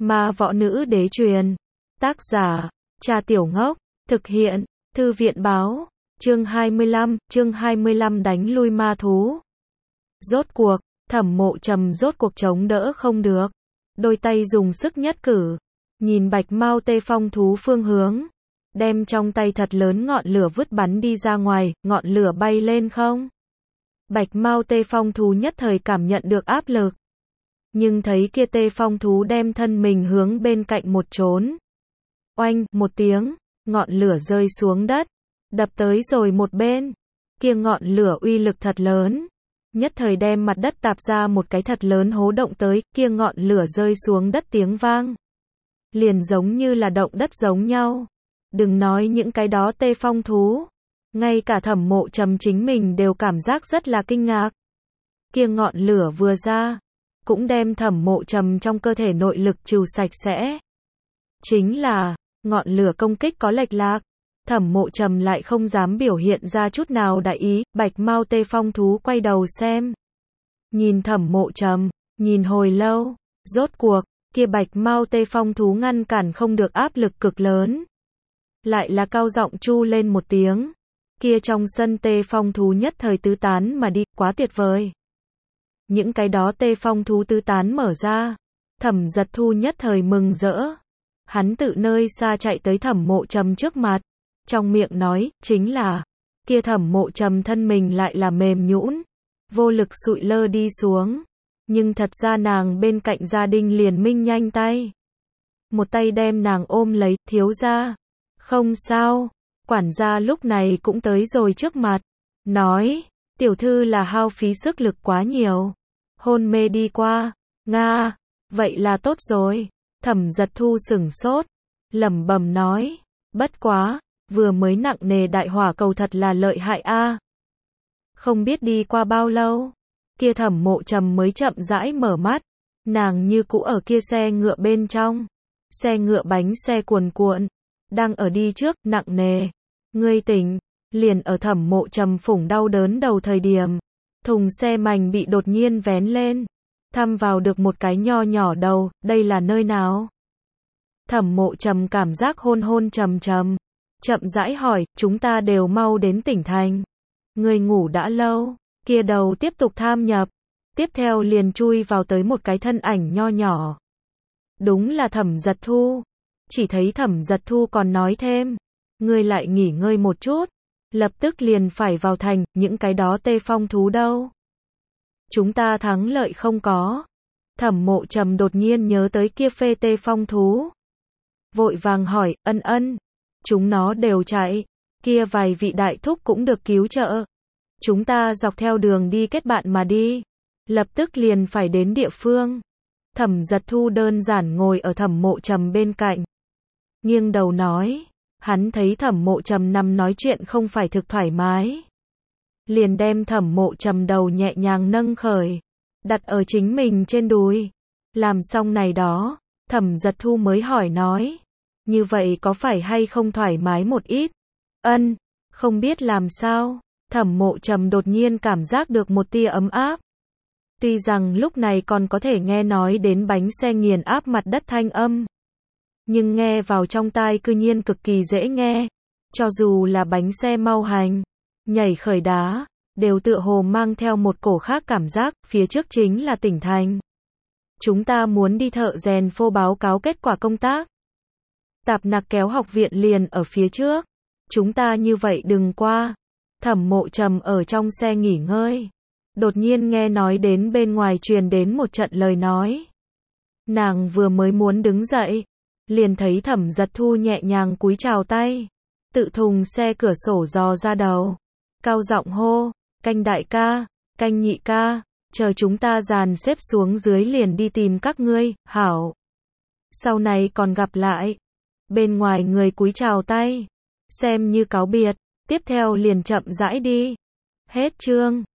Ma võ nữ đế truyền. Tác giả, Trà Tiểu Ngốc. Thực hiện, Thư viện báo. Chương 25 đánh lui ma thú. Rốt cuộc, Thẩm Mộ Trầm rốt cuộc chống đỡ không được. Đôi tay dùng sức nhất cử. Nhìn bạch mao tê phong thú phương hướng. Đem trong tay thật lớn ngọn lửa vứt bắn đi ra ngoài, ngọn lửa bay lên không. Bạch mao tê phong thú nhất thời cảm nhận được áp lực. Nhưng thấy kia tê phong thú đem thân mình hướng bên cạnh một trốn. Oanh, một tiếng, ngọn lửa rơi xuống đất, đập tới rồi một bên. Kia ngọn lửa uy lực thật lớn. Nhất thời đem mặt đất tạp ra một cái thật lớn hố động tới, kia ngọn lửa rơi xuống đất tiếng vang. Liền giống như là động đất giống nhau. Đừng nói những cái đó tê phong thú. Ngay cả Thẩm Mộ Trầm chính mình đều cảm giác rất là kinh ngạc. Kia ngọn lửa vừa ra, cũng đem Thẩm Mộ Trầm trong cơ thể nội lực trừ sạch sẽ. Chính là, ngọn lửa công kích có lệch lạc. Thẩm Mộ Trầm lại không dám biểu hiện ra chút nào đại ý, bạch mao tê phong thú quay đầu xem. Nhìn Thẩm Mộ Trầm, nhìn hồi lâu, rốt cuộc, kia bạch mao tê phong thú ngăn cản không được áp lực cực lớn. Lại là cao giọng chu lên một tiếng. Kia trong sân tê phong thú nhất thời tứ tán mà đi, quá tuyệt vời. Những cái đó tê phong thú tứ tán mở ra. Thẩm Giật Thu nhất thời mừng rỡ. Hắn tự nơi xa chạy tới Thẩm Mộ Trầm trước mặt. Trong miệng nói, chính là, kia Thẩm Mộ Trầm thân mình lại là mềm nhũn, vô lực sụi lơ đi xuống. Nhưng thật ra nàng bên cạnh gia đình liền minh nhanh tay. Một tay đem nàng ôm lấy, thiếu gia. Không sao, quản gia lúc này cũng tới rồi trước mặt. Nói, tiểu thư là hao phí sức lực quá nhiều. Hôn mê đi qua, Nga, vậy là tốt rồi. Thẩm Giật Thu sửng sốt, lẩm bẩm nói, bất quá, vừa mới nặng nề đại hỏa cầu thật là lợi hại a. Không biết đi qua bao lâu, kia Thẩm Mộ Trầm mới chậm rãi mở mắt, nàng như cũ ở kia xe ngựa bên trong. Xe ngựa bánh xe cuồn cuộn, đang ở đi trước, nặng nề. Ngươi tỉnh, liền ở Thẩm Mộ Trầm phủng đau đớn đầu thời điểm, thùng xe mảnh bị đột nhiên vén lên, thăm vào được một cái nho nhỏ đầu, đây là nơi nào? Thẩm Mộ Trầm cảm giác hôn hôn trầm trầm, chậm rãi hỏi, chúng ta đều mau đến tỉnh thành. Ngươi ngủ đã lâu, kia đầu tiếp tục tham nhập, tiếp theo liền chui vào tới một cái thân ảnh nho nhỏ. Đúng là Thẩm Giật Thu. Chỉ thấy Thẩm Giật Thu còn nói thêm, ngươi lại nghỉ ngơi một chút, lập tức liền phải vào thành, những cái đó tê phong thú đâu? Chúng ta thắng lợi không có. Thẩm Mộ Trầm đột nhiên nhớ tới kia phê tê phong thú. Vội vàng hỏi, ân, chúng nó đều chạy, kia vài vị đại thúc cũng được cứu trợ. Chúng ta dọc theo đường đi kết bạn mà đi, lập tức liền phải đến địa phương. Thẩm Giật Thu đơn giản ngồi ở Thẩm Mộ Trầm bên cạnh. Nghiêng đầu nói, hắn thấy Thẩm Mộ Trầm nằm nói chuyện không phải thực thoải mái. Liền đem Thẩm Mộ Trầm đầu nhẹ nhàng nâng khởi, đặt ở chính mình trên đùi. Làm xong này đó, Thẩm Giật Thu mới hỏi nói, như vậy có phải hay không thoải mái một ít? Ân, không biết làm sao, Thẩm Mộ Trầm đột nhiên cảm giác được một tia ấm áp. Tuy rằng lúc này còn có thể nghe nói đến bánh xe nghiền áp mặt đất thanh âm, nhưng nghe vào trong tai cư nhiên cực kỳ dễ nghe. Cho dù là bánh xe mau hành, nhảy khởi đá, đều tựa hồ mang theo một cổ khác cảm giác, phía trước chính là tỉnh thành. Chúng ta muốn đi Thợ Rèn Phô báo cáo kết quả công tác. Tạp Nặc Kéo học viện liền ở phía trước. Chúng ta như vậy đừng qua. Thẩm Mộ Trầm ở trong xe nghỉ ngơi. Đột nhiên nghe nói đến bên ngoài truyền đến một trận lời nói. Nàng vừa mới muốn đứng dậy, liền thấy Thẩm Giật Thu nhẹ nhàng cúi chào tay, tự thùng xe cửa sổ dò ra đầu, cao giọng hô, Canh đại ca, Canh nhị ca, chờ chúng ta dàn xếp xuống dưới liền đi tìm các ngươi, hảo. Sau này còn gặp lại. Bên ngoài người cúi chào tay, xem như cáo biệt, tiếp theo liền chậm rãi đi. Hết chương.